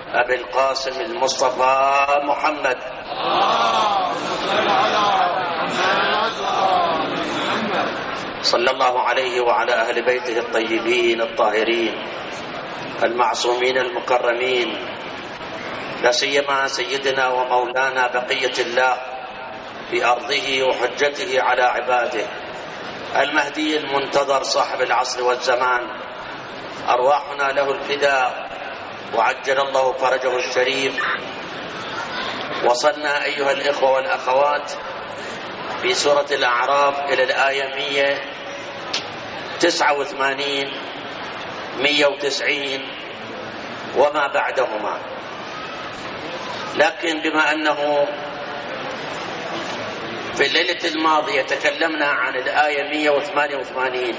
أبي القاسم المصطفى محمد صلى الله عليه وعلى أهل بيته الطيبين الطاهرين المعصومين المكرمين، لا سيما سيدنا ومولانا بقية الله في أرضه وحجته على عباده المهدي المنتظر صاحب العصر والزمان، أرواحنا له الفداء وعجل الله فرجه الشريف. وصلنا أيها الإخوة والأخوات في سورة الأعراف إلى الآية 189 190 وما بعدهما، لكن بما أنه في الليلة الماضية تكلمنا عن الآية 188،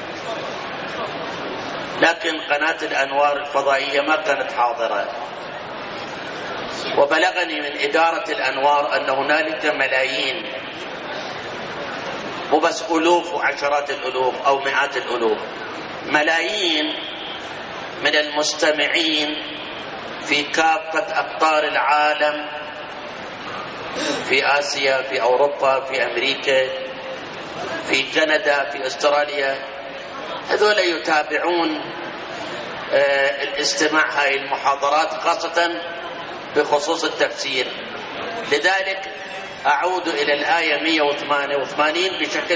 لكن قناة الأنوار الفضائية ما كانت حاضرة، وبلغني من إدارة الأنوار أن هنالك ملايين، مو بس ألوف وعشرات الألوف أو مئات الألوف، ملايين من المستمعين في كافة أقطار العالم، في آسيا، في أوروبا، في أمريكا، في كندا، في أستراليا، هذول يتابعون الاستماع هاي المحاضرات خاصة بخصوص التفسير. لذلك أعود إلى الآية 188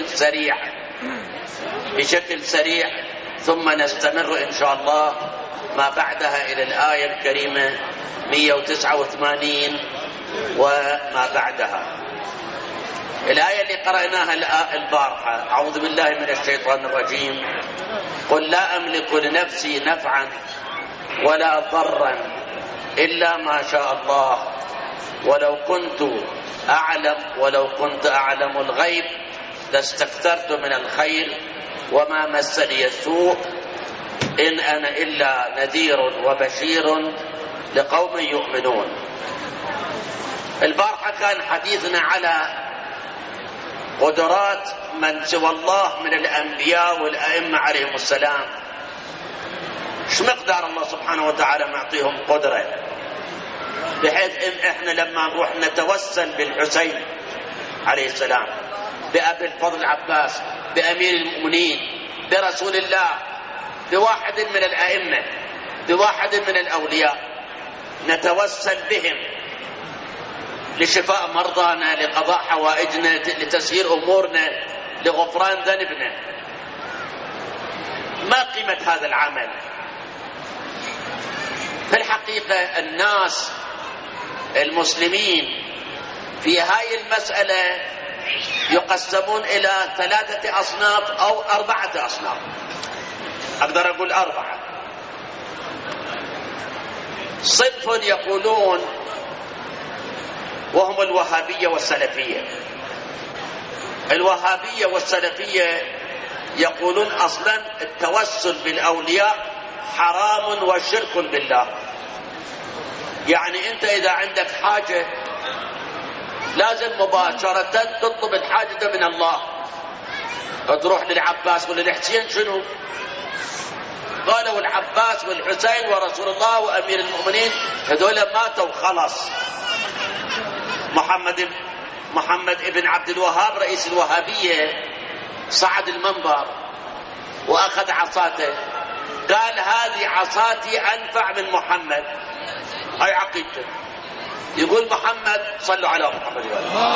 بشكل سريع ثم نستمر إن شاء الله ما بعدها إلى الآية الكريمة 189 وما بعدها. الآية اللي قرأناها البارحة: أعوذ بالله من الشيطان الرجيم، قل لا أملك لنفسي نفعا ولا ضرا إلا ما شاء الله ولو كنت أعلم الغيب لاستكثرت من الخير وما مسني السوء إن أنا إلا نذير وبشير لقوم يؤمنون. البارحة كان حديثنا على قدرات من سوى الله من الأنبياء والأئمة عليهم السلام، شو مقدار الله سبحانه وتعالى معطيهم قدرة، بحيث إن إحنا لما نروح نتوسل بالحسين عليه السلام، بأبي الفضل العباس، بأمير المؤمنين، برسول الله، بواحد من الأئمة، بواحد من الأولياء، نتوسل بهم لشفاء مرضانا، لقضاء حوائجنا، لتسيير أمورنا، لغفران ذنبنا. ما قيمة هذا العمل؟ في الحقيقة الناس المسلمين في هاي المسألة يقسمون إلى 3 أصناف أو 4 أصناف، أقدر أقول 4. صنف يقولون وهم الوهابية والسلفية. الوهابية والسلفية يقولون أصلا التوسل بالأولياء حرام وشرك بالله، يعني أنت إذا عندك حاجة لازم مباشرة تطلب الحاجة من الله، تروح للعباس ولا للحسين. شنو قالوا؟ العباس والحسين ورسول الله وأمير المؤمنين هذول ماتوا خلص. محمد ابن عبد الوهاب رئيس الوهابية صعد المنبر وأخذ عصاته، قال هذه عصاتي أنفع من محمد، هاي عقيدته. يقول محمد، صلوا على محمد،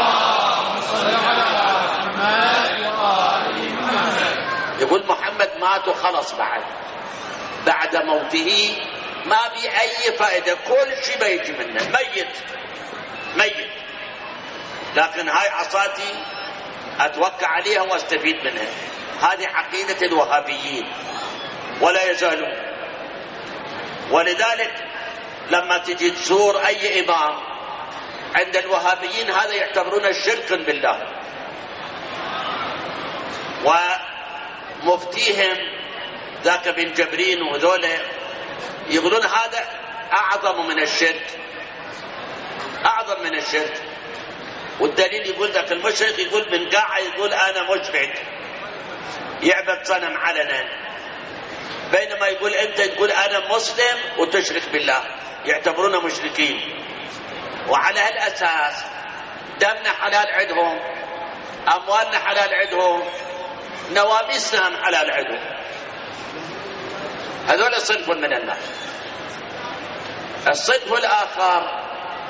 يقول محمد مات وخلص، بعد موته ما بي أي فائدة، كل شيء بيجي منه، ميت. لكن هاي عصاتي أتوكل عليها واستفيد منها. هذه عقيدة الوهابيين ولا يزالون. ولذلك لما تجي تزور أي إمام عند الوهابيين هذا يعتبرونه شركا بالله، ومفتيهم ذاك بن جبرين وذولا يقولون هذا أعظم من الشرك. والدليل يقول ذاك المشرك يقول من قاعة، يقول أنا مشرك، يعبد صنم علنا. بينما يقول أنت تقول أنا مسلم وتشرك بالله، يعتبرون مشركين. وعلى هالأساس دمنا حلال عندهم، أموالنا حلال عندهم، نواميسنا حلال عندهم. هذول صنف من الناس. الصنف الآخر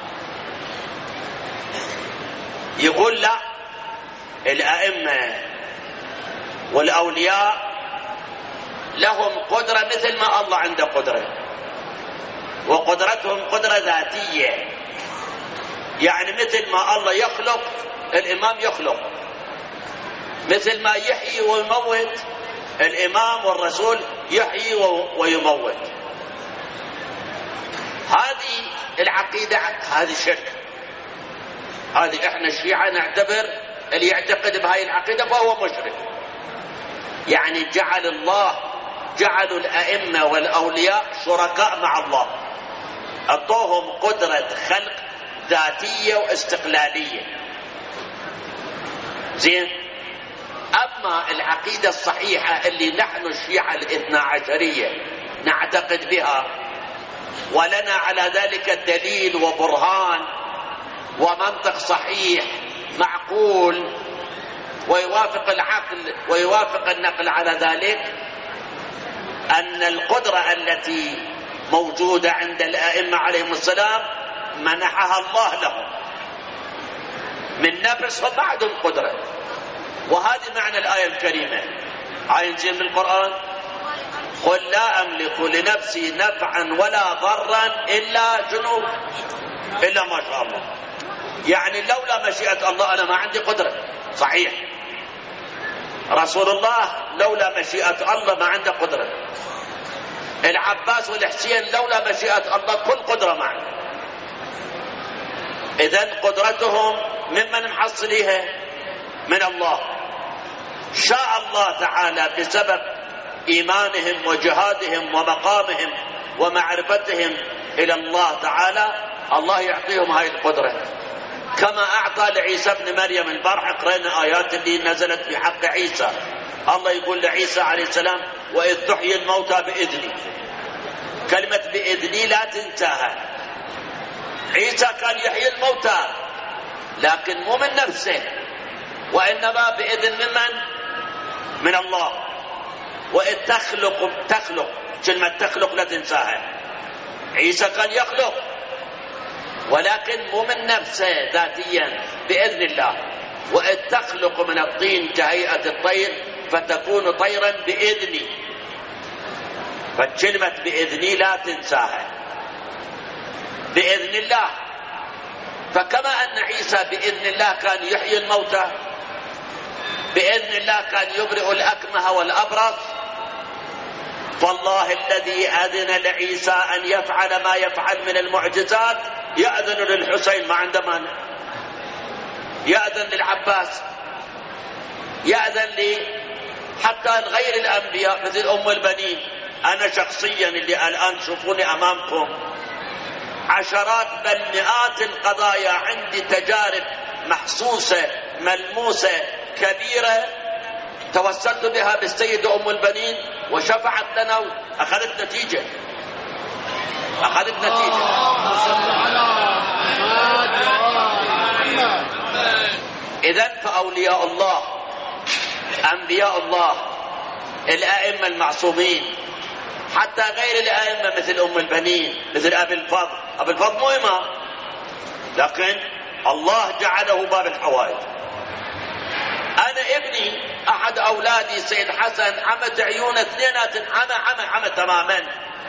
يقول لا، الأئمة والأولياء لهم قدرة مثل ما الله عنده قدرة، وقدرتهم قدرة ذاتية، يعني مثل ما الله يخلق الإمام يخلق، مثل ما يحيي ويموت الإمام والرسول يحيي ويموت. هذه العقيدة هذه شرك. هذه احنا الشيعة نعتبر اللي يعتقد بهاي العقيدة فهو مشرك. يعني جعلوا الأئمة والأولياء شركاء مع الله، أعطوهم قدرة خلق ذاتية واستقلالية. زين. أما العقيدة الصحيحة اللي نحن الشيعة الاثنا عشرية نعتقد بها، ولنا على ذلك دليل وبرهان ومنطق صحيح معقول ويوافق العقل ويوافق النقل على ذلك، أن القدرة التي موجودة عند الأئمة عليهم السلام منحها الله لهم من نفسهم بعدهم قدرة. وهذه معنى الآية الكريمة، آية من القرآن: قل لا أملك لنفسي نفعا ولا ضرا إلا جنوب إلا ما شاء الله. يعني لولا مشيئة الله أنا ما عندي قدرة. صحيح. رسول الله لولا مشيئة الله ما عنده قدرة. العباس والحسين لولا مشيئة الله كل قدرة معه. إذن قدرتهم ممن نحصليها؟ من الله. شاء الله تعالى بسبب إيمانهم وجهادهم ومقامهم ومعرفتهم إلى الله تعالى، الله يعطيهم هاي القدرة، كما أعطى لعيسى ابن مريم. البارحة قرأنا آيات اللي نزلت في حق عيسى. الله يقول لعيسى عليه السلام: وإذ تحيي الموتى بإذني. كلمة بإذني لا تنساها. عيسى كان يحيي الموتى لكن مو من نفسه، وإنما بإذن من الله. وإذ تخلق كلمة تخلق لا تنساها. عيسى كان يخلق ولكن مو من نفسه ذاتيا، بإذن الله. وإذ تخلق من الطين كهيئة الطير فتكون طيرا بإذني. فكلمة بإذني لا تنساها، بإذن الله. فكما أن عيسى بإذن الله كان يحيي الموتى، بإذن الله كان يبرئ الأكمه والأبرص، فالله الذي أذن لعيسى أن يفعل ما يفعل من المعجزات يأذن للحسين، ما عنده مانع. يأذن للعباس، يأذن حتى غير الأنبياء مثل أم البنين. أنا شخصيا اللي الآن تشوفوني أمامكم عشرات بل مئات القضايا عندي تجارب محسوسة ملموسة كبيرة توسلت بها بالسيدة أم البنين وشفعت لنا وأخذت نتيجة. إذن فأولياء الله أنبياء الله الأئمة المعصومين، حتى غير الأئمة مثل أم البنين مثل أبي الفضل مو إمام لكن الله جعله باب الحوائج. أنا ابني أحد أولادي سيد حسن عمت عيونه اثنينات عمى تماما،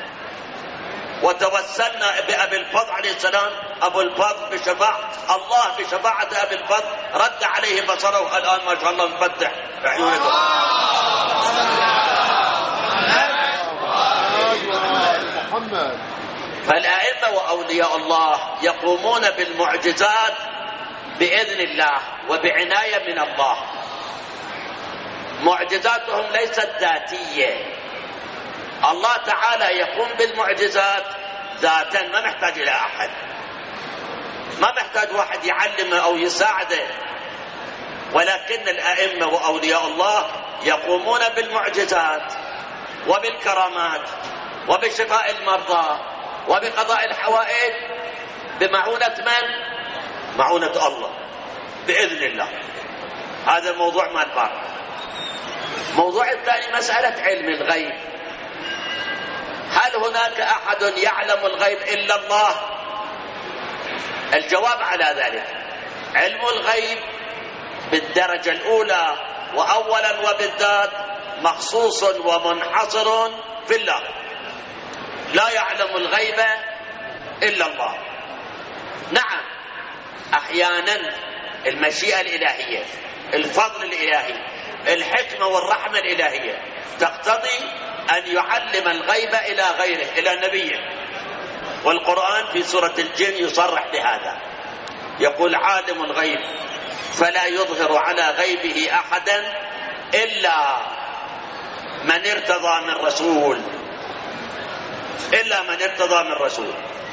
وتوسلنا بأبي الفضل عليه السلام. أبو الفضل بشفاعة الله بشفاعة أبي الفضل رد عليه بصره، الآن ما شاء الله مفتح عيونه. فالأئمة وأولياء الله يقومون بالمعجزات بإذن الله وبعناية من الله. معجزاتهم ليست ذاتية. الله تعالى يقوم بالمعجزات ذاتا، ما محتاج إلى أحد، ما محتاج واحد يعلمه أو يساعده. ولكن الأئمة وأولياء الله يقومون بالمعجزات وبالكرامات وبشفاء المرضى وبقضاء الحوائج بمعونة من؟ معونة الله بإذن الله. هذا الموضوع ما الباب. موضوع الثاني مسألة علم الغيب. هل هناك أحد يعلم الغيب إلا الله؟ الجواب على ذلك علم الغيب بالدرجة الأولى وأولا وبالذات مخصوص ومنحصر في الله. لا يعلم الغيب إلا الله. نعم أحيانا المشيئة الإلهية، الفضل الإلهي، الحكمة والرحمة الإلهية تقتضي أن يعلم الغيب إلى غيره، إلى نبيه. والقرآن في سورة الجن يصرح بهذا، يقول عالم الغيب فلا يظهر على غيبه أحدا إلا من ارتضى من رسول، إلا من ارتضى من رسول.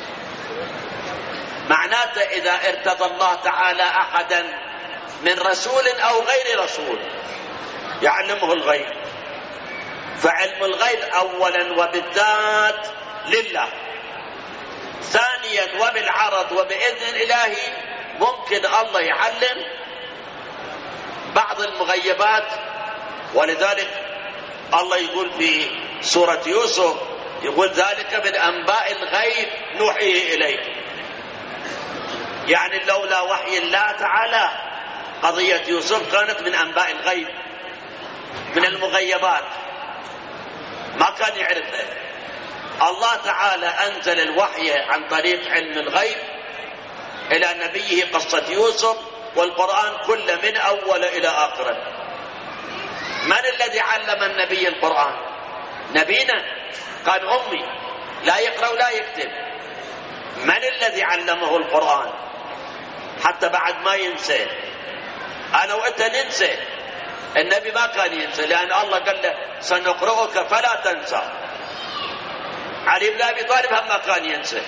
معناته إذا ارتضى الله تعالى أحدا من رسول أو غير رسول يعلمه الغيب. فعلم الغيب أولا وبالذات لله. ثانيا وبالعرض وبإذن الإلهي ممكن الله يعلم بعض المغيبات. ولذلك الله يقول في سورة يوسف، يقول ذلك من أنباء الغيب نوحيه إليك. يعني لولا وحي الله تعالى قضية يوسف كانت من أنباء الغيب، من المغيبات، ما كان يعرفها. الله تعالى أنزل الوحي عن طريق علم الغيب إلى نبيه قصة يوسف، والقرآن كله من أول إلى آخره. من الذي علم النبي القرآن؟ نبينا كان أمي لا يقرأ ولا يكتب. من الذي علمه القرآن حتى بعد ما ينسى؟ أنا وأنت ننسى، النبي ما كان ينسى، لأن الله قال له سنقرأك فلا تنسى. علي بن أبي طالب هم ما كان ينسى.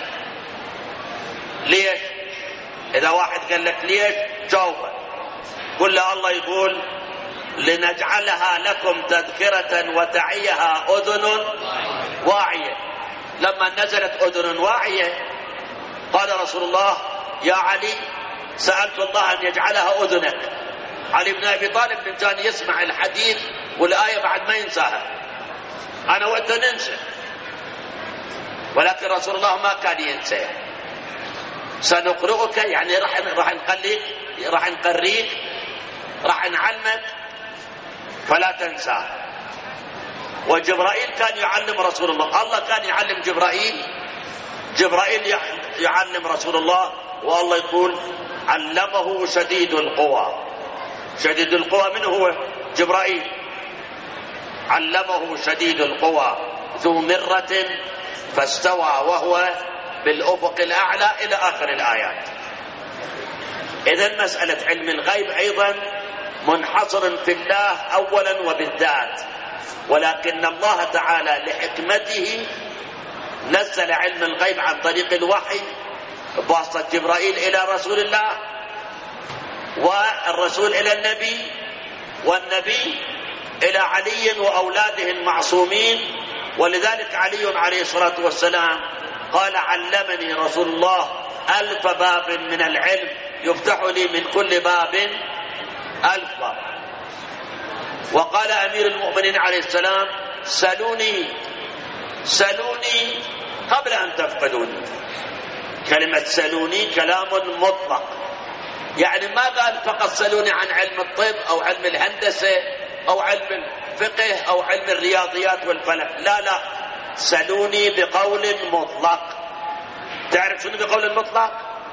ليش؟ إذا واحد قال لك ليش جاوبه، قل له الله يقول لنجعلها لكم تذكرة وتعيها أذن واعية. لما نزلت أذن واعية قال رسول الله يا علي سألت الله أن يجعلها أذنك. علي بن أبي طالب كان يسمع الحديث والآية بعد ما ينساها. أنا وأنت ننسى، ولكن رسول الله ما كان ينسى. سنقرئك يعني راح نخليك، راح نقريك، راح نعلمك فلا تنسى. وجبرائيل كان يعلم رسول الله، الله كان يعلم جبرائيل، جبرائيل يعلم رسول الله. والله يقول علمه شديد القوى. شديد القوى من هو؟ جبرائيل. علمه شديد القوى ذو مرة فاستوى وهو بالأفق الأعلى إلى آخر الآيات. إذن مسألة علم الغيب أيضا منحصر في الله أولا وبالذات، ولكن الله تعالى لحكمته نزل علم الغيب عن طريق الوحي بواسطة جبرائيل إلى رسول الله، والرسول إلى النبي، والنبي إلى علي وأولاده المعصومين. ولذلك علي عليه الصلاة والسلام قال علمني رسول الله 1000 باب من العلم يفتح لي من كل باب 1000 باب. وقال أمير المؤمنين عليه السلام سلوني سلوني قبل أن تفقدوني. كلمة سلوني كلام مطلق، يعني ما قال فقط سلوني عن علم الطب أو علم الهندسة أو علم الفقه أو علم الرياضيات والفلك، لا لا، سلوني بقول مطلق. تعرف شنو بقول المطلق؟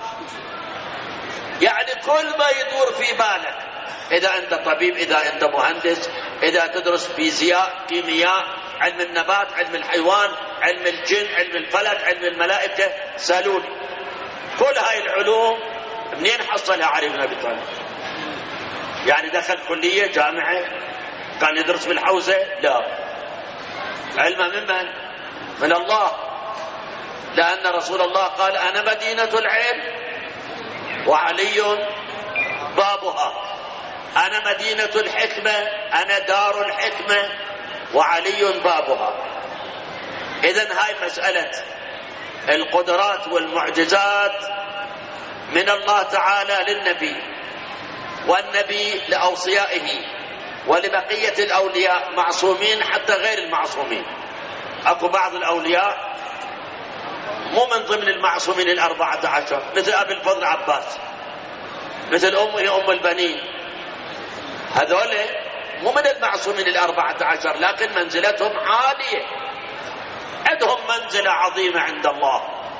يعني كل ما يدور في بالك، إذا أنت طبيب، إذا أنت مهندس، إذا تدرس فيزياء، كيمياء، علم النبات، علم الحيوان، علم الجن، علم الفلك، علم الملائكة، سألوني. كل هاي العلوم منين حصلها علي بن أبي طالب؟ يعني دخل كلية جامعة كان يدرس بالحوزة؟ لا، علم من؟ من الله، لأن رسول الله قال أنا مدينة العلم وعلي بابها. أنا مدينة الحكمة، أنا دار الحكمة وعلي بابها. إذن هاي مسألة القدرات والمعجزات من الله تعالى للنبي، والنبي لأوصيائه ولبقية الأولياء معصومين حتى غير المعصومين. أكو بعض الأولياء مو من ضمن المعصومين 14، مثل أبي الفضل عباس، مثل أمه أم البنين، هذول مو من المعصومين 14، لكن منزلتهم عالية، عندهم منزلة عظيمة عند الله،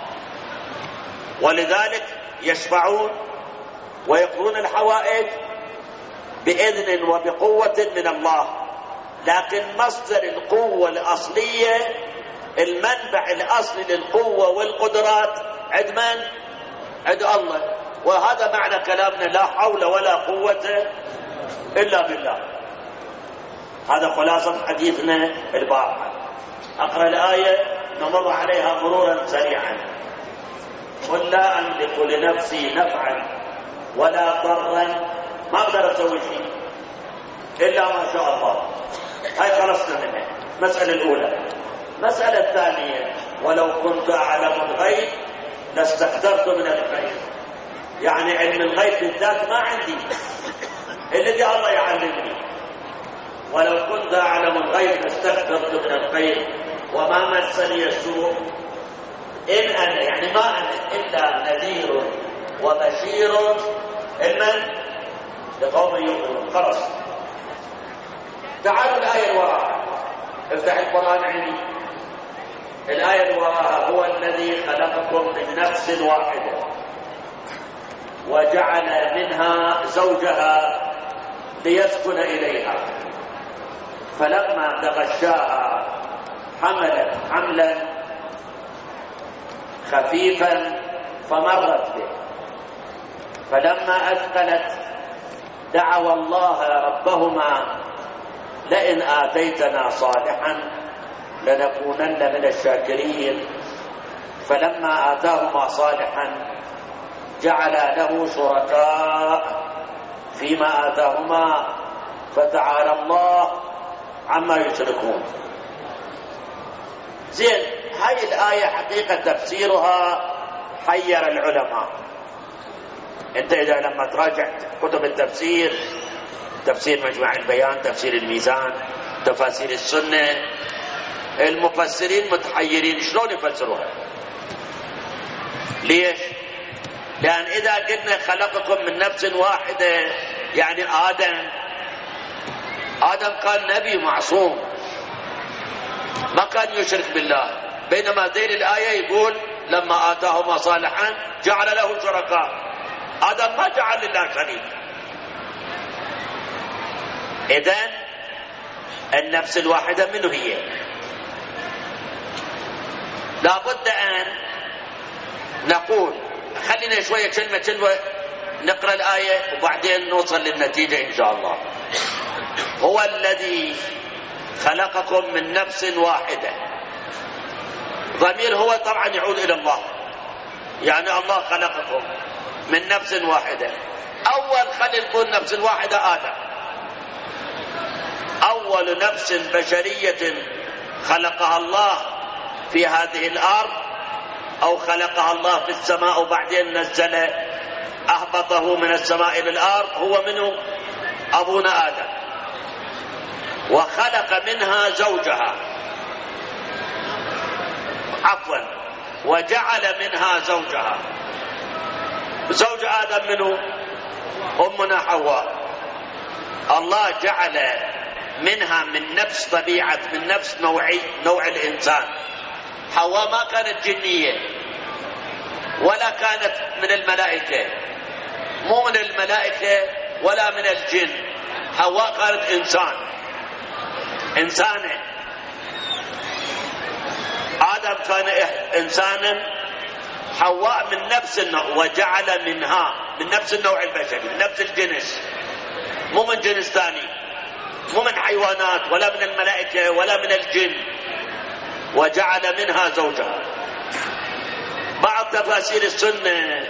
ولذلك يشفعون ويقضون الحوائج بإذن وبقوة من الله. لكن مصدر القوة الأصلية، المنبع الأصلي للقوة والقدرات عند من؟ عند الله. وهذا معنى كلامنا لا حول ولا قوة إلا بالله. هذا خلاصة حديثنا البارحة. أقرأ الآية نمر عليها مرورا سريعا. قل لا أملك لنفسي نفعا ولا ضرا، ما أقدر أسوي شيء إلا ما شاء الله. هاي خلصنا منها. المسألة الأولى. المسألة الثانية، ولو كنت أعلم الغيب لاستكثرت من الخير، يعني علم الغيب بالذات ما عندي، الذي الله يعلمني. ولو كنت أعلم الغيب لاستكثرت من الخير وما مسني السوء إن أنا، يعني ما أنا إلا نذير وبشير لمن؟ لقوم يؤمنون. خلاص. تعالوا الآية اللي وراها، افتح القرآن عندي. الآية اللي وراها: هو الذي خلقكم من نفس واحدة وجعل منها زوجها ليسكن إليها فلما تغشاها حملت حملا خفيفا فمرت به فلما أثقلت دعوا الله ربهما لئن آتيتنا صالحا لنكونن من الشاكرين فلما آتاهما صالحا جعل له شركاء فيما آتاهما فتعالى الله عما يشركون. زين، هاي الآية حقيقة تفسيرها حير العلماء. انت اذا لما تراجع كتب التفسير، تفسير مجمع البيان، تفسير الميزان، تفاسير السنة، المفسرين متحيرين شلون يفسروها. ليش؟ لأن إذا قلنا خلقكم من نفس واحدة، يعني آدم كان نبي معصوم ما كان يشرك بالله، بينما ذيل الآية يقول لما آتاهما صالحا جعل له شركاء. آدم ما جعل لله شريك. إذن النفس الواحدة منه هي؟ لابد أن نقول، خلينا شوية كلمة نقرأ الآية وبعدين نوصل للنتيجة إن شاء الله. هو الذي خلقكم من نفس واحدة، ضمير هو طبعا يعود إلى الله، يعني الله خلقكم من نفس واحدة. أول خلق النفس الواحدة آدم، أول نفس بشرية خلقها الله في هذه الأرض، أو خلقها الله في السماء وبعدين نزل أهبطه من السماء إلى الأرض، هو منه أبونا آدم. وخلق منها زوجها، عفوا، وجعل منها زوجها. زوج آدم منه أمنا حواء. الله جعل منها من نفس طبيعة، من نفس نوع الإنسان. حواء ما كانت جنية ولا كانت من الملائكة، مو من الملائكة ولا من الجن. حواء كانت إنسانة. آدم كان إنسانا، حواء من نفس النوع، وجعل منها من نفس النوع البشري، من نفس الجنس، مو من جنس ثاني، مو من حيوانات ولا من الملائكة ولا من الجن. وجعل منها زوجها. بعض تفاسير السنة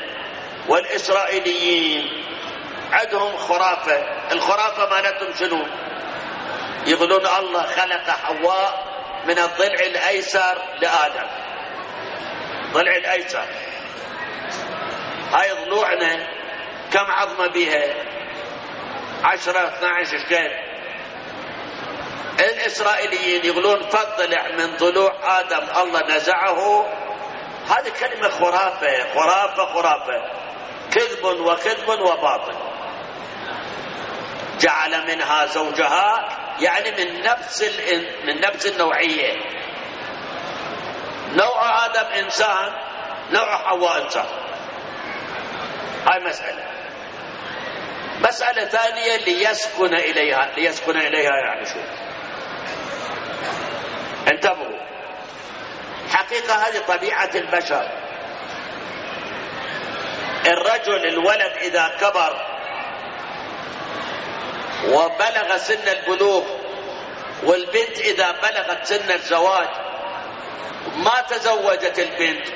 والإسرائيليين عندهم خرافة. الخرافة مالتهم شنو؟ يقولون الله خلق حواء من الضلع الأيسر لآدم. الضلع الأيسر هاي ضلوعنا كم عظمة بيها؟ 10 12 كيف. الإسرائيليين يقولون فالضلع من ضلوع آدم الله نزعه. هذه كلمة خرافة خرافة خرافة، كذب وكذب وباطل. جعل منها زوجها يعني من نفس النوعية. نوع آدم إنسان، نوع حواء إنسان. هاي مسألة ثانية ليسكن إليها يعني شو؟ انتبهوا، حقيقة هذه طبيعة البشر. الرجل الولد إذا كبر وبلغ سن البلوغ، والبنت إذا بلغت سن الزواج، ما تزوجت البنت،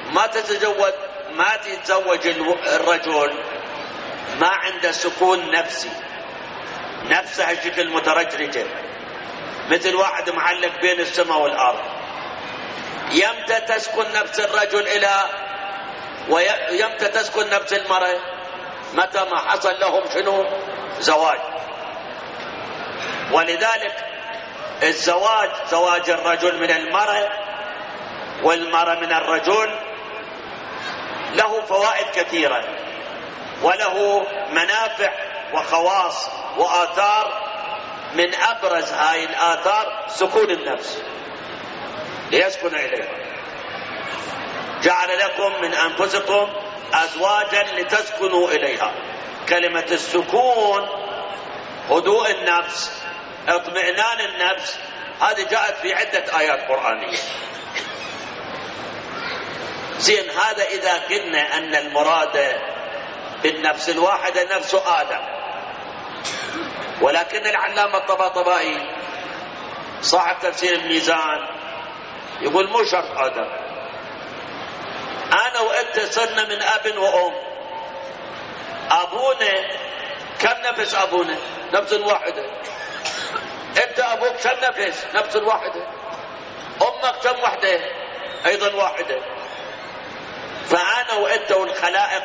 ما تتزوج الرجل، ما عنده سكون نفسي، نفسه الشكل مترجرجة مثل واحد معلق بين السماء والأرض. يمتى تسكن نفس الرجل ويمتى تسكن نفس المرأة؟ متى ما حصل لهم شنو؟ زواج. ولذلك الزواج، زواج الرجل من المرأة والمرأة من الرجل، له فوائد كثيرة وله منافع وخواص وآثار. من أبرز هاي الآثار سكون النفس ليسكن إليها. جعل لكم من أنفسكم أزواجا لتسكنوا إليها. كلمة السكون هدوء النفس، اطمئنان النفس، هذه جاءت في عدة آيات قرآنية. زين، هذا إذا قلنا أن المراد بالنفس الواحدة نفس آدم. ولكن العلامة الطباطبائي صاحب تفسير الميزان يقول مو شرط آدم. أنا وأنت صرنا من أب وأم. أبونا كم نفس؟ أبونا نفس واحدة. أنت أبوك كم نفس؟ نفس واحدة. أمك كم وحدة؟ أيضا واحدة. فأنا وأنت والخلائق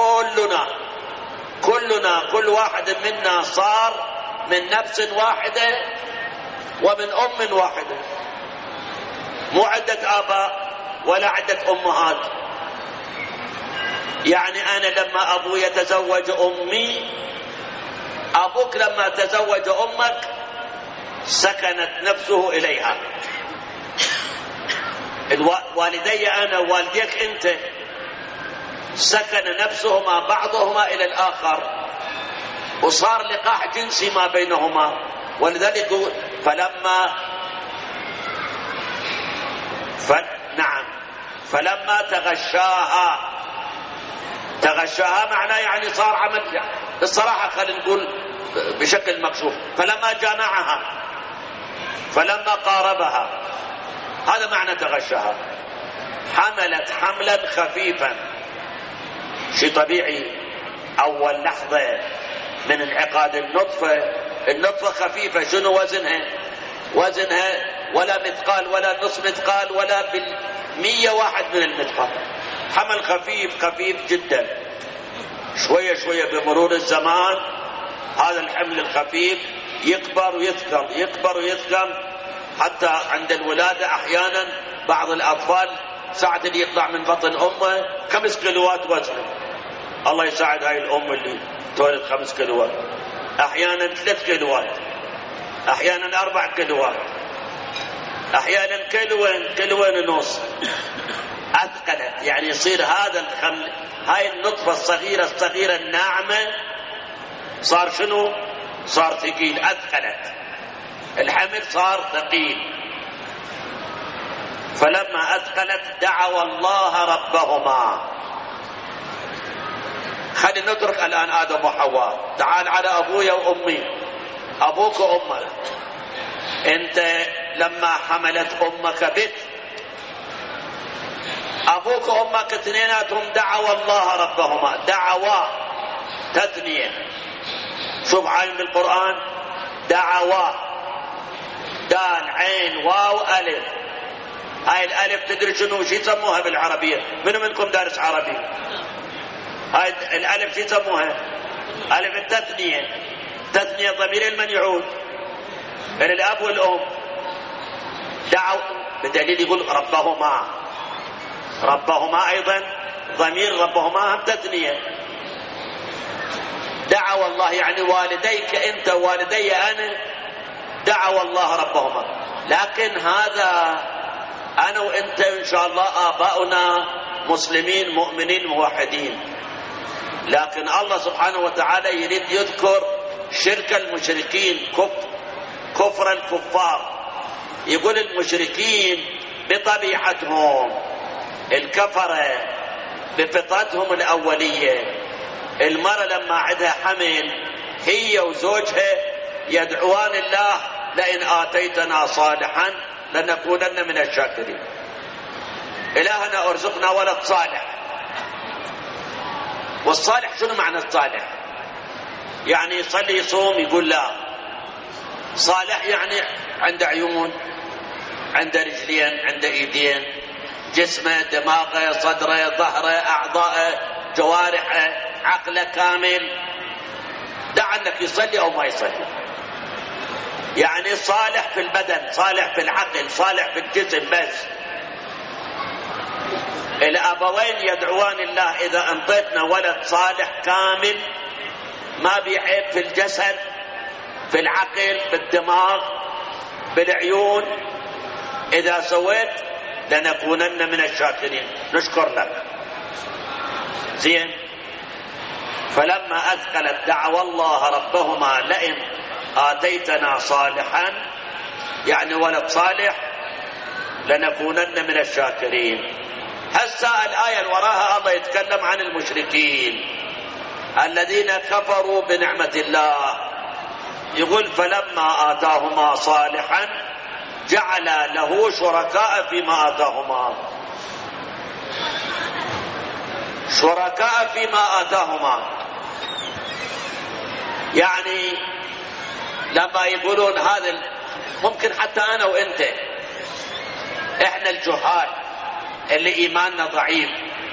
كلنا كل واحد منا صار من نفس واحدة ومن أم واحدة، مو عدة آباء ولا عدة أمهات. يعني أنا لما أبوي يتزوج أمي، أبوك لما تزوج أمك سكنت نفسه إليها. والدي أنا ووالديك أنت سكن نفسهما بعضهما إلى الآخر، وصار لقاح جنسي ما بينهما. ولذلك فلما تغشاها معناه يعني صار عمل، الصراحة خلينا نقول بشكل مكشوف. فلما جامعها، فلما قاربها، هذا معنى تغشاها. حملت حملا خفيفا، شيء طبيعي. أول لحظة من انعقاد النطفة خفيفة. شنو وزنها ولا مثقال ولا نصف مثقال ولا بال101 من المثقال. حمل خفيف جدا. شوية بمرور الزمان هذا الحمل الخفيف يكبر ويثقل، حتى عند الولادة أحيانا بعض الأطفال ساعة اللي يطلع من بطن أمه 5 كيلوات وزنه. الله يساعد هاي الأم اللي تولد 5 كيلوات، أحيانا 3 كيلوات، أحيانا 4 كيلوات، أحيانا كيلوين ونص. أثقلت يعني يصير هذا الحمل، هاي النطفة الصغيرة الناعمة صار شنو؟ صار ثقيل. أثقلت الحمل، صار ثقيل. فلما أثقلت دعوا الله ربهما. خلينا نترك الآن آدم وحواء. تعال على أبويا وأمي، أبوك وأمك. أنت لما حملت أمك بك، أبوك وأمك اثنيناتهم دعوا الله ربهما. دعوا تثنية، شوف عين بالقرآن، دعوا دال عين واو ألف. هاي الألف تدري شنو شي يسموها بالعربية؟ منو منكم دارس عربي؟ هاي الألف شي يسموها؟ ألف التثنية. تثنية ضمير من يعود؟ إلى الأب والأم. دعوا بدليل يقول ربهما. ربهما أيضا ضمير، ربهما هم تثنية. دعوا الله يعني والديك أنت والدي أنا، دعوا الله ربهما. لكن هذا أنا وأنت إن شاء الله آباؤنا مسلمين مؤمنين موحدين، لكن الله سبحانه وتعالى يريد يذكر شرك المشركين، كفر الكفار. يقول المشركين بطبيعتهم الكفرة بفطرتهم الأولية، المرأة لما عندها حمل هي وزوجها يدعوان الله لئن آتيتنا صالحا لنكونن من الشاكرين. إلهنا ارزقنا ولد صالح. والصالح شنو معنى الصالح؟ يعني يصلي يصوم يقول لا. صالح يعني عنده عيون، عنده رجلين، عنده ايدين، جسمه، دماغه، صدره، ظهره، اعضائه، جوارحه، عقله كامل. دع انك يصلي او ما يصلي. يعني صالح في البدن، صالح في العقل، صالح في الجسم بس. الابوين يدعوان الله اذا انطيتنا ولد صالح كامل ما بيعيب في الجسد، في العقل، بالدماغ، بالعيون، اذا سويت لنكونن من الشاكرين، نشكر لك. زين. فلما اثقلت دعوا الله ربهما لئن آتيتنا صالحا يعني ولد صالح لنكونن من الشاكرين. هسه الآية اللي وراها الله يتكلم عن المشركين الذين كفروا بنعمة الله. يقول فلما آتاهما صالحا جعل له شركاء فيما آتاهما. شركاء فيما آتاهما يعني لما يقولون هذا، ممكن حتى أنا وإنت إحنا الجهال اللي إيماننا ضعيف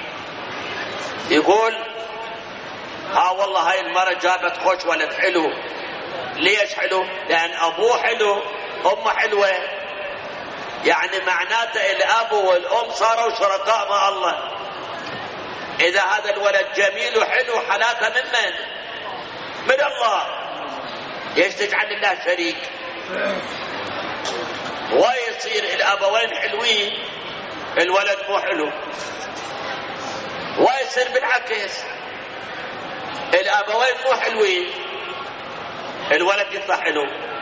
يقول ها والله هاي المرة جابت خوش ولد حلو. ليش حلو؟ لأن أبوه حلو، أمه حلوة. يعني معناته الأب والأم صاروا شركاء مع الله. إذا هذا الولد جميل وحلو حلاته من الله. ليش تجعل الله شريك؟ ويصير الأبوين حلوين الولد مو حلو، ويصير بالعكس الأبوين مو حلوين الولد يطلع حلو.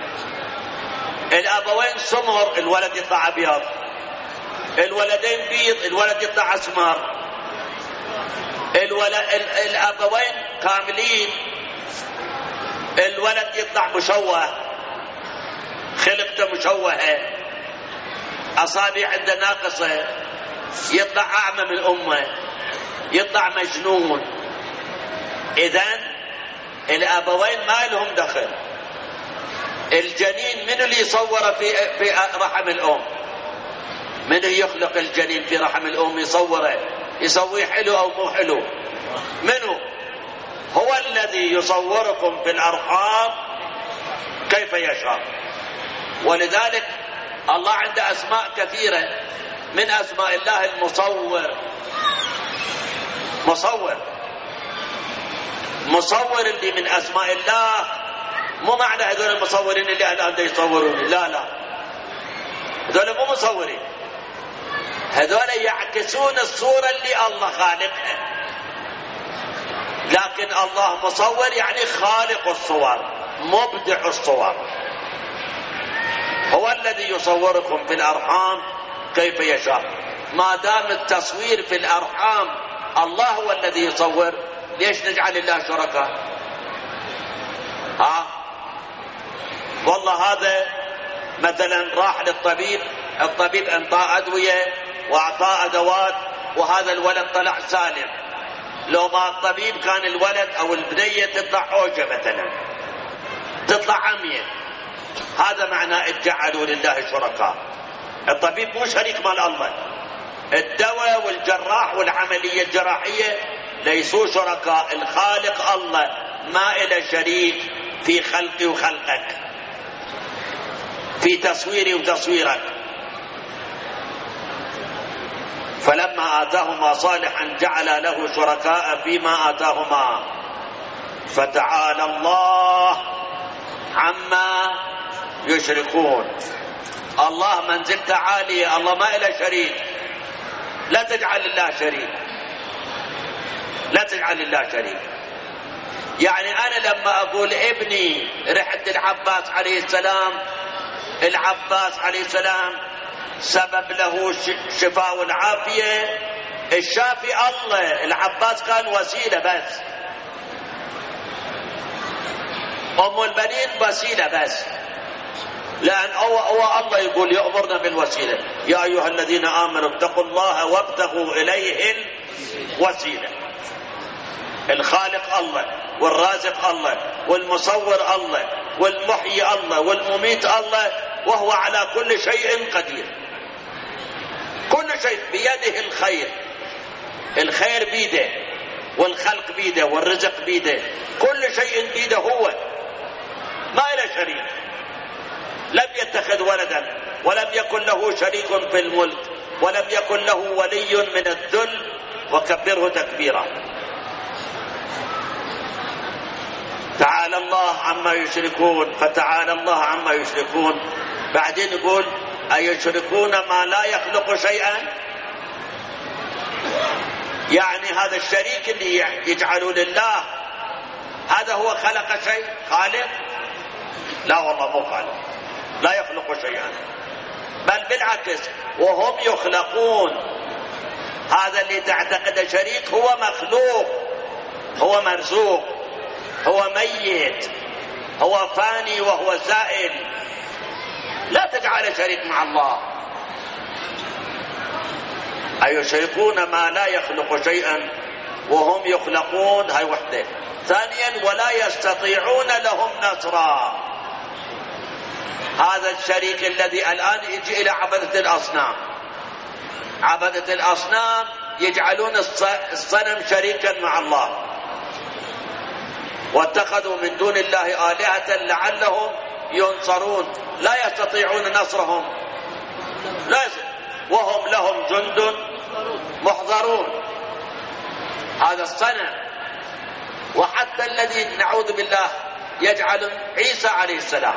الأبوين سمر الولد يطلع أبيض، الولدين بيض الولد يطلع أسمر. الأبوين كاملين الولد يطلع مشوه، خلقته مشوهة، أصابع عنده ناقصة، يطلع أعمى من أمه، يطلع مجنون. إذن الأبوين ما لهم دخل. الجنين من اللي يصوره في رحم الأم؟ من يخلق الجنين في رحم الأم يصوره، يسويه حلو أو مو حلو؟ منه؟ هو الذي يصوركم في الأرحام كيف يشاء. ولذلك الله عنده أسماء كثيرة، من أسماء الله المصور. مصور اللي من أسماء الله. مو معنى هذول المصورين اللي الآن يصورون، لا هذول مو مصورين، هذول يعكسون الصورة اللي الله خالقها. لكن الله مصور يعني خالق الصور، مبدع الصور. هو الذي يصوركم في الأرحام كيف يشاء. ما دام التصوير في الأرحام الله هو الذي يصور، ليش نجعل الله شركاء؟ والله هذا مثلا راح للطبيب، الطبيب انطاه أدوية واعطاه أدوات وهذا الولد طلع سالم. لو ما الطبيب كان الولد او البنية تطلع عوجة مثلا، تطلع عمية. هذا معنى اجعلوا لله شركاء. الطبيب مو شريك مال الله، الدواء والجراح والعملية الجراحية ليسوا شركاء. الخالق الله ما إله شريك في خلقي وخلقك، في تصويري وتصويرك. فلما آتاهما صالحا جعل له شركاء فيما آتاهما فتعالى الله عما يشركون. الله منزلته عالية، الله ما إله شريك. لا تجعل لله شريك، لا تجعل لله شريك. يعني أنا لما أقول ابني رحت العباس عليه السلام، العباس عليه السلام سبب له شفاء والعافية، الشافي الله، العباس كان وسيلة بس، أم البنين وسيلة بس. لأن هو الله يقول يأمرنا بالوسيلة، يا أيها الذين آمنوا اتقوا الله وابتغوا إليه الوسيلة. الخالق الله والرازق الله والمصور الله والمحيي الله والمميت الله، وهو على كل شيء قدير. كل شيء بيده الخير، الخير بيده والخلق بيده والرزق بيده، كل شيء بيده هو، ما إله شريك. لم يتخذ ولدا ولم يكن له شريك في الملك ولم يكن له ولي من الذل وكبره تكبيرا. تعالى الله عما يشركون، فتعالى الله عما يشركون. بعدين يقول أيشركون ما لا يخلق شيئا، يعني هذا الشريك اللي يجعلوا لله هذا هو خلق شيء؟ خالق؟ لا والله مو خالق، لا يخلق شيئا، بل بالعكس وهم يخلقون. هذا اللي تعتقد شريك هو مخلوق، هو مرزوق، هو ميت، هو فاني وهو زائل. لا تجعل شريك مع الله. أيشركون ما لا يخلق شيئا وهم يخلقون، هاي وحده. ثانيا ولا يستطيعون لهم نصرا. هذا الشريك الذي الآن يجي إلى عبدة الأصنام، عبدة الأصنام يجعلون الصنم شريكا مع الله، واتخذوا من دون الله آلهة لعلهم ينصرون. لا يستطيعون نصرهم، وهم لهم جند محضرون. هذا الصنم. وحتى الذي نعوذ بالله يجعل عيسى عليه السلام،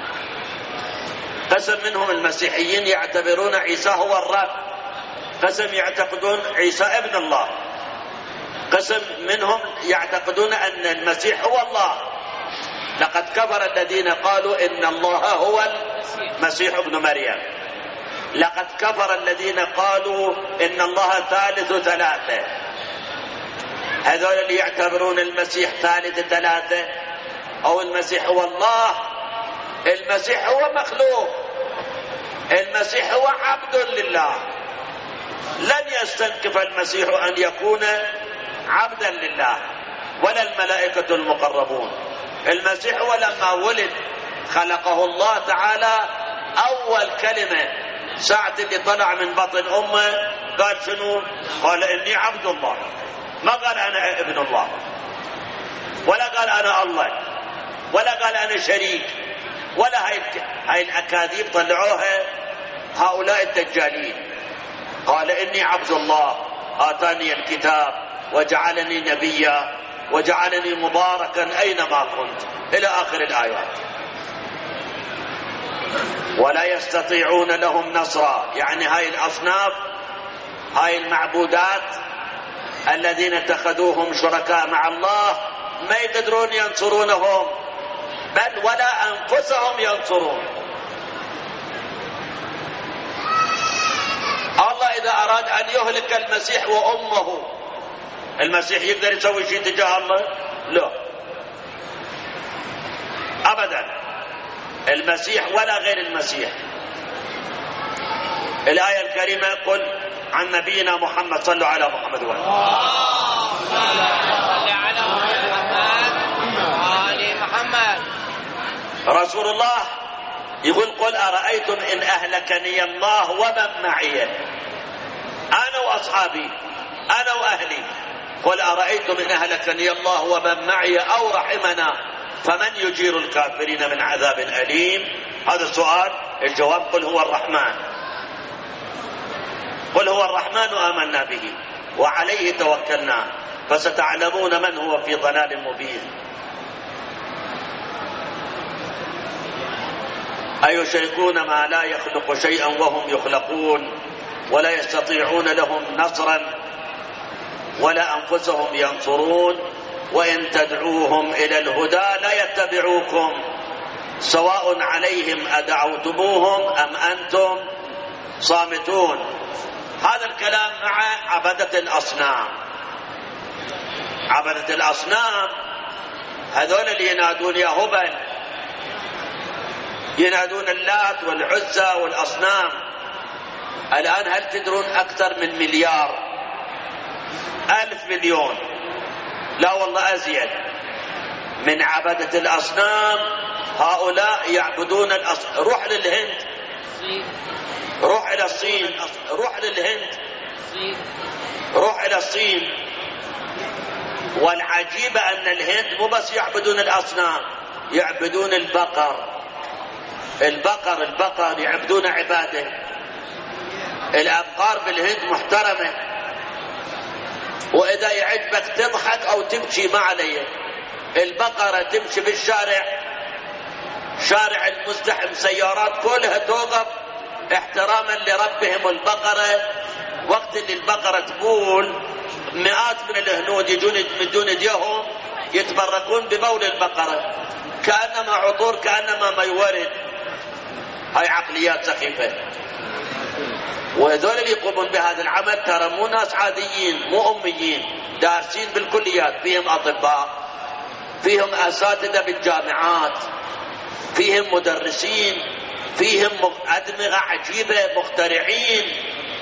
قسم منهم المسيحيين يعتبرون عيسى هو الرب، قسم يعتقدون عيسى ابن الله، قسم منهم يعتقدون أن المسيح هو الله. لقد كفر الذين قالوا إن الله هو المسيح ابن مريم. لقد كفر الذين قالوا إن الله ثالث ثلاثة. هذول اللي يعتبرون المسيح ثالث ثلاثة أو المسيح هو الله. المسيح هو مخلوق، المسيح هو عبد لله. لن يستنكف المسيح أن يكون عبدا لله ولا الملائكة المقربون. المسيح هو لما ولد خلقه الله تعالى، أول كلمة ساعة اللي طلع من بطن أمه قال شنو؟ قال إني عبد الله. ما قال أنا ابن الله، ولا قال أنا الله، ولا قال أنا شريك، ولا هاي الأكاذيب طلعوها هؤلاء الدجالين. قال إني عبد الله آتاني الكتاب وجعلني نبيا وجعلني مباركا أينما كنت إلى آخر الآيات. ولا يستطيعون لهم نصرا، يعني هاي الأصناف، هاي المعبودات الذين اتخذوهم شركاء مع الله ما يقدرون ينصرونهم، بل ولا أنفسهم ينصرون. الله إذا أراد أن يهلك المسيح وأمه، المسيح يقدر يسوي شيء تجاه الله؟ لا أبدا. المسيح ولا غير المسيح. الآية الكريمة قل عن نبينا محمد صلوا على محمد رسول الله يقول قل أرأيتم إن أهلكني الله ومن معي، أنا وأصحابي أنا وأهلي، قل أرأيتم إن أهلكني الله ومن معي أو رحمنا فمن يجير الكافرين من عذاب أليم. هذا السؤال، الجواب قل هو الرحمن، قل هو الرحمن آمنا به وعليه توكلنا فستعلمون من هو في ضلال مبين. أيشركون ما لا يخلق شيئا وهم يخلقون ولا يستطيعون لهم نصرا ولا أنفسهم ينصرون وإن تدعوهم إلى الهدى لا يتبعوكم سواء عليهم أدعوتموهم أم أنتم صامتون. هذا الكلام مع عبدة الأصنام. عبدة الأصنام هذول اللي ينادون يا هبل، ينادون اللات والعزى والأصنام. الآن هل تدرون أكثر من 1,000,000,000 لا والله أزيد من عبدة الأصنام. هؤلاء يعبدون الأصنام. روح للهند، روح إلى الصين، روح للهند، روح إلى الصين. والعجيب أن الهند مو بس يعبدون الأصنام، يعبدون البقر. البقر يعبدون عباده. الأبقار بالهند محترمة، وإذا يعجبك تضحك أو تبكي ما عليه. البقرة تمشي بالشارع، شارع المزدحم سيارات كلها توقف احتراما لربهم. البقرة وقت اللي البقرة تقول مئات من الهنود يجون يمدون ايديهم يتبركون ببول البقرة كأنما عطور، كأنما ما يورد. هاي عقليات سخيفة. وهذول اللي يقومون بهذا العمل ترى مو ناس عاديين، مو أميين، دارسين بالكليات، فيهم أطباء، فيهم أساتذة بالجامعات، فيهم مدرسين، فيهم أدمغة عجيبة، مخترعين،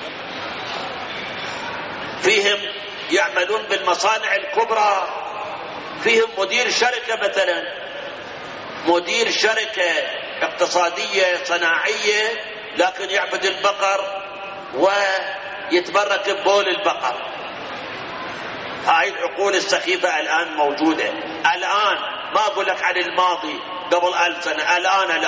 فيهم يعملون بالمصانع الكبرى، فيهم مدير شركة مثلا، مدير شركة اقتصادية صناعية لكن يعبد البقر ويتبرك ببول البقر. هاي العقول السخيفة الآن موجودة. الآن ما أقول لك عن الماضي قبل 1000 سنة، الآن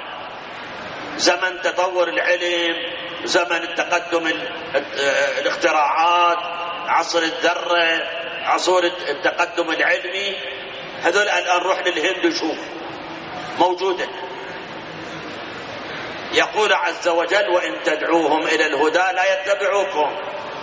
زمن تطور العلم، زمن التقدم الاختراعات، عصر الذرة، عصور التقدم العلمي. هذول الآن روح للهند وشوف موجودة. يقول عز وجل وإن تدعوهم إلى الهدى لا يتبعوكم.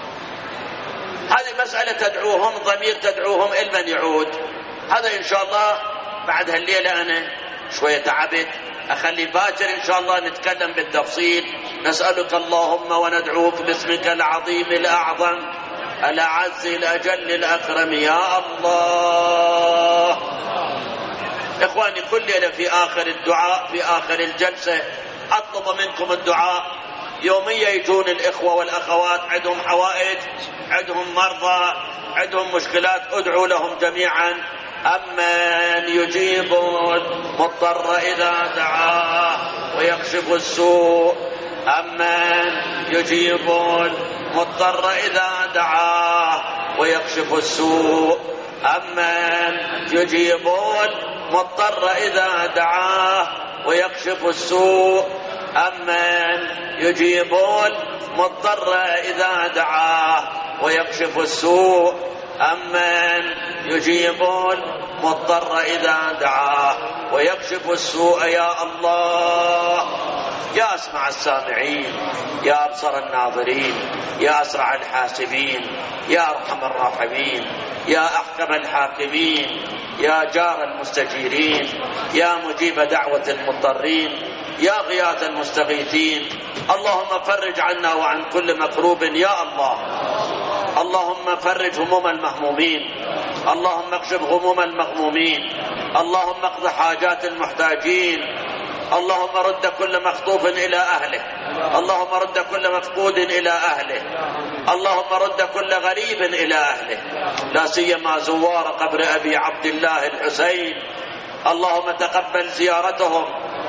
هذه مسألة تدعوهم، ضمير تدعوهم إلى من يعود؟ هذا إن شاء الله بعد هالليلة أنا شوية تعبت، أخلي باكر إن شاء الله نتكلم بالتفصيل. نسألك اللهم وندعوك باسمك العظيم الأعظم الأعز الأجل الأكرم يا الله. إخواني كل ليلة في آخر الدعاء، في آخر الجلسة أطلب منكم الدعاء. يوميا يجون الإخوة والأخوات عندهم حوائج، عندهم مرضى، عندهم مشكلات، ادعوا لهم جميعا. أمن يجيب المضطر إذا دعاه ويكشف السوء، أمن يجيب المضطر إذا دعاه ويكشف السوء، أمن يجيب المضطر إذا دعاه ويكشف السوء، أمن يجيب المضطر إذا دعاه ويكشف السوء، أمن يجيب المضطر إذا دعاه ويكشف السوء يا الله. يا أسمع السامعين، يا أبصر الناظرين، يا أسرع الحاسبين، يا أرحم الراحمين، يا أحكم الحاكمين، يا جار المستجيرين، يا مجيب دعوة المضطرين، يا غياث المستغيثين. اللهم فرج عنا وعن كل مكروب يا الله. اللهم فرج هموم المهمومين، اللهم اكشف غموم المغمومين، اللهم اقض حاجات المحتاجين، اللهم رد كل مخطوف إلى أهله، اللهم رد كل مفقود إلى أهله، اللهم رد كل غريب إلى أهله، لا سيما زوار قبر أبي عبد الله الحسين. اللهم تقبل زيارتهم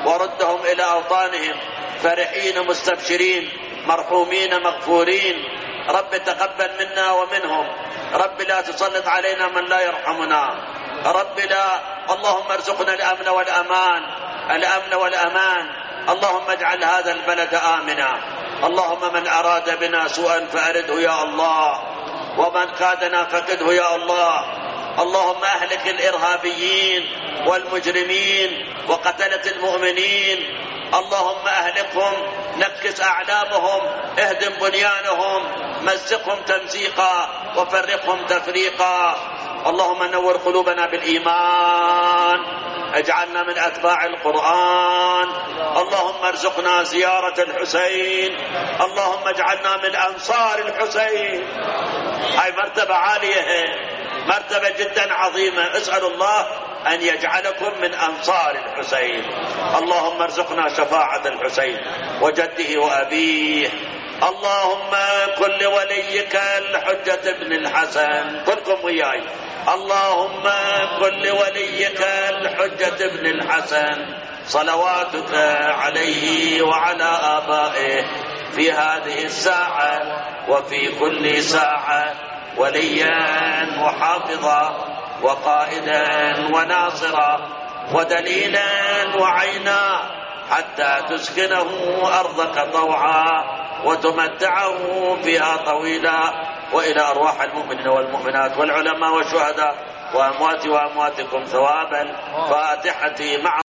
وردهم إلى أوطانهم فرحين مستبشرين مرحومين مغفورين. رب تقبل منا ومنهم. رب لا تسلط علينا من لا يرحمنا. رب لا اللهم ارزقنا الأمن والأمان، الأمن والأمان. اللهم اجعل هذا البلد آمنا. اللهم من أراد بنا سوءا فأرده يا الله، ومن كادنا فكده يا الله. اللهم أهلك الإرهابيين والمجرمين وقتلة المؤمنين. اللهم أهلكهم، نكس أعلامهم، اهدم بنيانهم، مزقهم تمزيقا وفرقهم تفريقا. اللهم نور قلوبنا بالإيمان، اجعلنا من أتباع القرآن. اللهم ارزقنا زيارة الحسين. اللهم اجعلنا من أنصار الحسين. هاي مرتبة عالية، مرتبة جدا عظيمة. اسأل الله أن يجعلكم من أنصار الحسين. اللهم ارزقنا شفاعة الحسين وجده وأبيه. اللهم كن لوليك الحجة ابن الحسن، كلكم وياي. اللهم كن لوليك الحجة ابن الحسن صلواتك عليه وعلى آبائه في هذه الساعة وفي كل ساعة وليا وحافظا وقائدا وناصرا ودليلا وعينا، حتى تسكنه أرضك طوعا وتمتعه فيها طويلا. وإلى أرواح المؤمنين والمؤمنات والعلماء والشهداء وأمواتي وأمواتكم ثوابا. فاتحتي مع